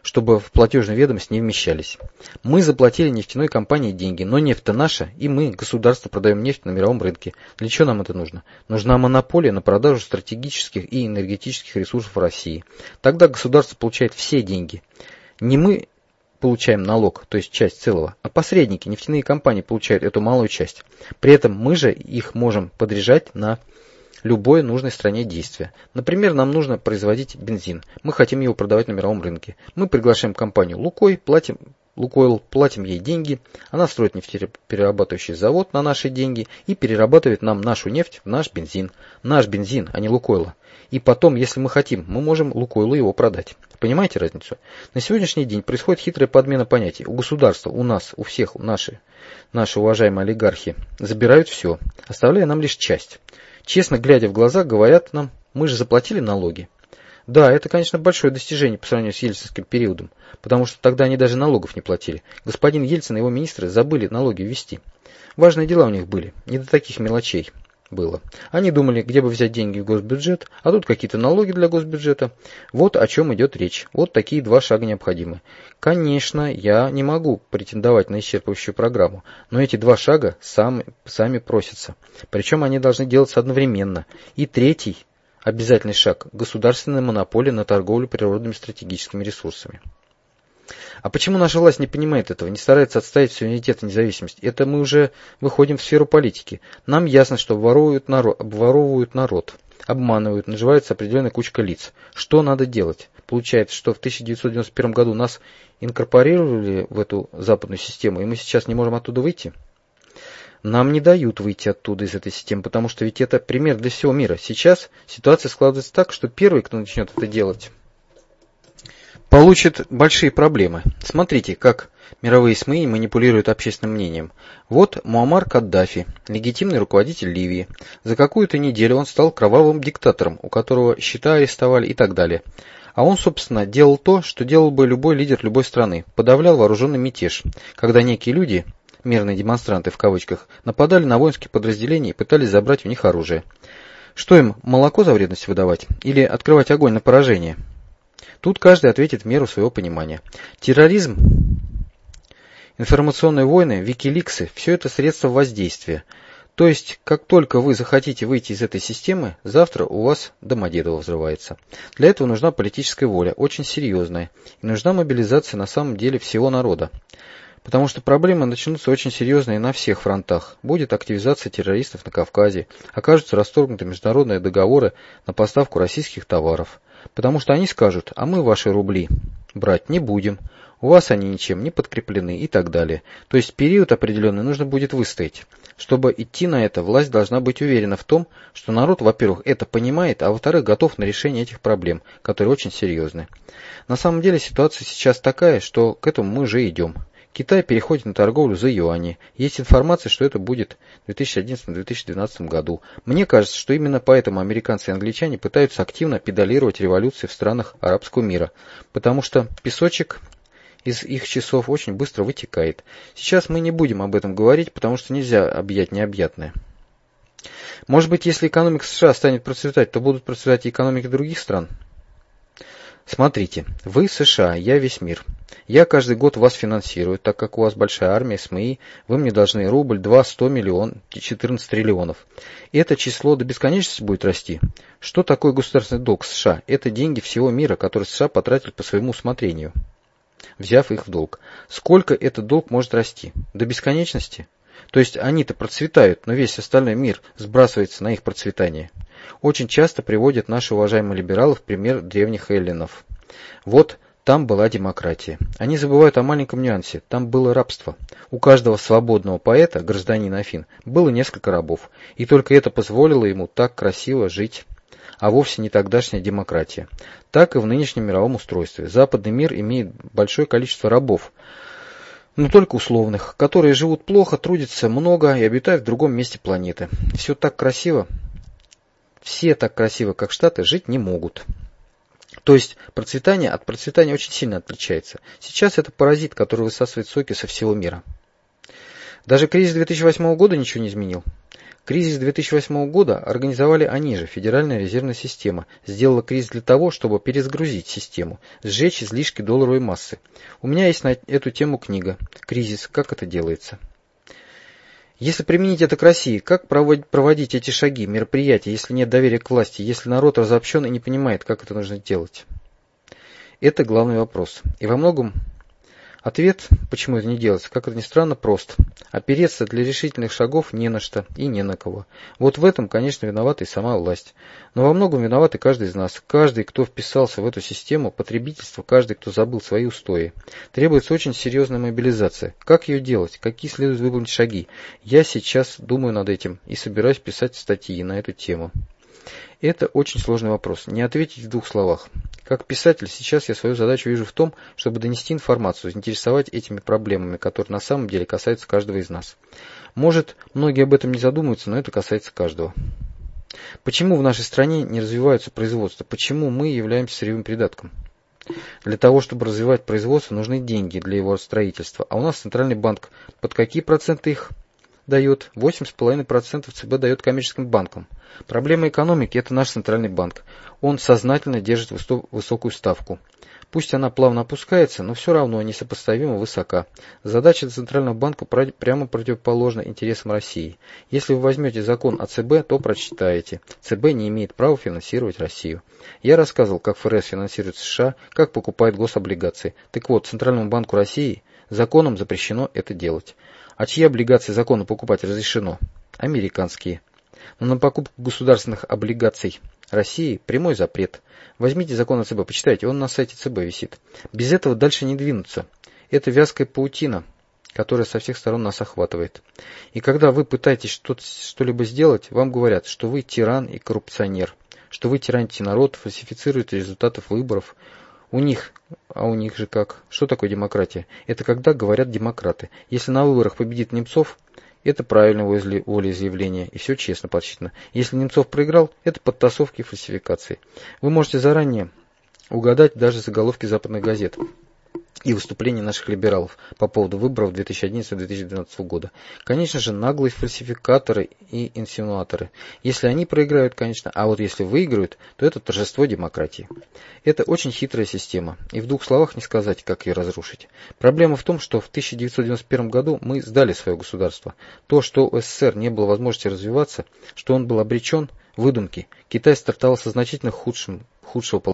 чтобы в платежную ведомость не вмещались. Мы заплатили нефтяной компании деньги, но нефть-то наша, и мы, государство, продаем нефть на мировом рынке. Для чего нам это нужно? Нужна монополия на продажу стратегических и энергетических ресурсов России. Тогда государство получает все деньги. Не мы получаем налог, то есть часть целого, а посредники, нефтяные компании получают эту малую часть. При этом мы же их можем подряжать на любой нужной стране действия. Например, нам нужно производить бензин. Мы хотим его продавать на мировом рынке. Мы приглашаем компанию Лукойл, платим ей деньги. Она строит нефтеперерабатывающий завод на наши деньги и перерабатывает нам нашу нефть в наш бензин. Наш бензин, а не Лукойла. И потом, если мы хотим, мы можем Лукойлу его продать. Понимаете разницу? На сегодняшний день происходит хитрая подмена понятий. У государства, у нас, у всех, наши уважаемые олигархи забирают все, оставляя нам лишь часть. Честно глядя в глаза, говорят нам, мы же заплатили налоги. Да, это, конечно, большое достижение по сравнению с ельцинским периодом, потому что тогда они даже налогов не платили. Господин Ельцин и его министры забыли налоги ввести. Важные дела у них были, не до таких мелочей было. Они думали, где бы взять деньги в госбюджет, а тут какие-то налоги для госбюджета. Вот о чем идет речь. Вот такие два шага необходимы. Конечно, я не могу претендовать на исчерпывающую программу, но эти два шага сами просятся. Причем они должны делаться одновременно. И третий обязательный шаг – государственная монополия на торговлю природными стратегическими ресурсами. А почему наша власть не понимает этого, не старается отставить суверенитет и независимость? Это мы уже выходим в сферу политики. Нам ясно, что обворовывают народ, обманывают, наживается определенная кучка лиц. Что надо делать? Получается, что в 1991 году нас инкорпорировали в эту западную систему, и мы сейчас не можем оттуда выйти? Нам не дают выйти оттуда из этой системы, потому что ведь это пример для всего мира. Сейчас ситуация складывается так, что первый, кто начнет это делать, получит большие проблемы. Смотрите, как мировые СМИ манипулируют общественным мнением. Вот Муаммар Каддафи, легитимный руководитель Ливии. За какую-то неделю он стал кровавым диктатором, у которого счета арестовали и так далее. А он, собственно, делал то, что делал бы любой лидер любой страны. Подавлял вооруженный мятеж, когда некие люди, мирные демонстранты в кавычках, нападали на воинские подразделения и пытались забрать у них оружие. Что им, молоко за вредность выдавать? Или открывать огонь на поражение? Тут каждый ответит в меру своего понимания. Терроризм, информационные войны, викиликсы – все это средства воздействия. То есть, как только вы захотите выйти из этой системы, завтра у вас Домодедово взрывается. Для этого нужна политическая воля, очень серьезная, и нужна мобилизация на самом деле всего народа. Потому что проблемы начнутся очень серьезные на всех фронтах. Будет активизация террористов на Кавказе, окажутся расторгнуты международные договоры на поставку российских товаров. Потому что они скажут, а мы ваши рубли брать не будем, у вас они ничем не подкреплены и так далее. То есть период определенный нужно будет выстоять. Чтобы идти на это, власть должна быть уверена в том, что народ, во-первых, это понимает, а во-вторых, готов на решение этих проблем, которые очень серьезны. На самом деле ситуация сейчас такая, что к этому мы же идем. Китай переходит на торговлю за юани. Есть информация, что это будет в 2011-2012 году. Мне кажется, что именно поэтому американцы и англичане пытаются активно педалировать революции в странах арабского мира, потому что песочек из их часов очень быстро вытекает. Сейчас мы не будем об этом говорить, потому что нельзя объять необъятное. Может быть, если экономика США станет процветать, то будут процветать и экономики других стран? Смотрите, вы США, я весь мир. Я каждый год вас финансирую, так как у вас большая армия, СМИ, вы мне должны рубль, 2, 100 миллионов, 14 триллионов. И это число до бесконечности будет расти. Что такое государственный долг США? Это деньги всего мира, которые США потратили по своему усмотрению, взяв их в долг. Сколько этот долг может расти? До бесконечности? То есть они-то процветают, но весь остальной мир сбрасывается на их процветание. Очень часто приводят наши уважаемые либералы в пример древних эллинов. Вот там была демократия. Они забывают о маленьком нюансе. Там было рабство. У каждого свободного поэта, гражданина Афин, было несколько рабов. И только это позволило ему так красиво жить. А вовсе не тогдашняя демократия. Так и в нынешнем мировом устройстве. Западный мир имеет большое количество рабов, но только условных, которые живут плохо, трудятся много и обитают в другом месте планеты. Все так красиво. Все так красиво, как Штаты, жить не могут. То есть процветание от процветания очень сильно отличается. Сейчас это паразит, который высасывает соки со всего мира. Даже кризис 2008 года ничего не изменил. Кризис 2008 года организовали они же, Федеральная резервная система, сделала кризис для того, чтобы перезагрузить систему, сжечь излишки долларовой массы. У меня есть на эту тему книга «Кризис. Как это делается?». Если применить это к России, как проводить эти шаги, мероприятия, если нет доверия к власти, если народ разобщен и не понимает, как это нужно делать? Это главный вопрос. И во многом ответ, почему это не делается, как это ни странно, прост. Опереться для решительных шагов не на что и не на кого. Вот в этом, конечно, виновата и сама власть. Но во многом виноват и каждый из нас. Каждый, кто вписался в эту систему потребительства, каждый, кто забыл свои устои. Требуется очень серьезная мобилизация. Как ее делать? Какие следует выполнить шаги? Я сейчас думаю над этим и собираюсь писать статьи на эту тему. Это очень сложный вопрос. Не ответить в 2 словах. Как писатель, сейчас я свою задачу вижу в том, чтобы донести информацию, заинтересовать этими проблемами, которые на самом деле касаются каждого из нас. Может, многие об этом не задумываются, но это касается каждого. Почему в нашей стране не развиваются производства? Почему мы являемся сырьевым придатком? Для того, чтобы развивать производство, нужны деньги для его строительства. А у нас Центральный банк под какие проценты их дает? 8,5% ЦБ дает коммерческим банкам. Проблема экономики – это наш Центральный банк. Он сознательно держит высокую ставку. Пусть она плавно опускается, но все равно несопоставимо высока. Задача Центрального банка прямо противоположна интересам России. Если вы возьмете закон о ЦБ, то прочитаете. ЦБ не имеет права финансировать Россию. Я рассказывал, как ФРС финансирует США, как покупает гособлигации. Так вот, Центральному банку России законом запрещено это делать. А чьи облигации закону покупать разрешено? Американские. Но на покупку государственных облигаций России прямой запрет. Возьмите закон о ЦБ, почитайте, он на сайте ЦБ висит. Без этого дальше не двинуться. Это вязкая паутина, которая со всех сторон нас охватывает. И когда вы пытаетесь что-либо сделать, вам говорят, что вы тиран и коррупционер, что вы тираните народ, фальсифицируете результаты выборов. У них же как? Что такое демократия? Это когда говорят демократы. Если на выборах победит Немцов, это правильное волеизъявление, и все честно подсчитано. Если Немцов проиграл, это подтасовки и фальсификации. Вы можете заранее угадать даже заголовки западных газет и выступления наших либералов по поводу выборов 2011-2012 года. Конечно же, наглые фальсификаторы и инсинуаторы. Если они проиграют, конечно, а вот если выиграют, то это торжество демократии. Это очень хитрая система, и в 2 словах не сказать, как ее разрушить. Проблема в том, что в 1991 году мы сдали свое государство. То, что у СССР не было возможности развиваться, что он был обречен, выдумки. Китай стартовал со значительно худшего положения.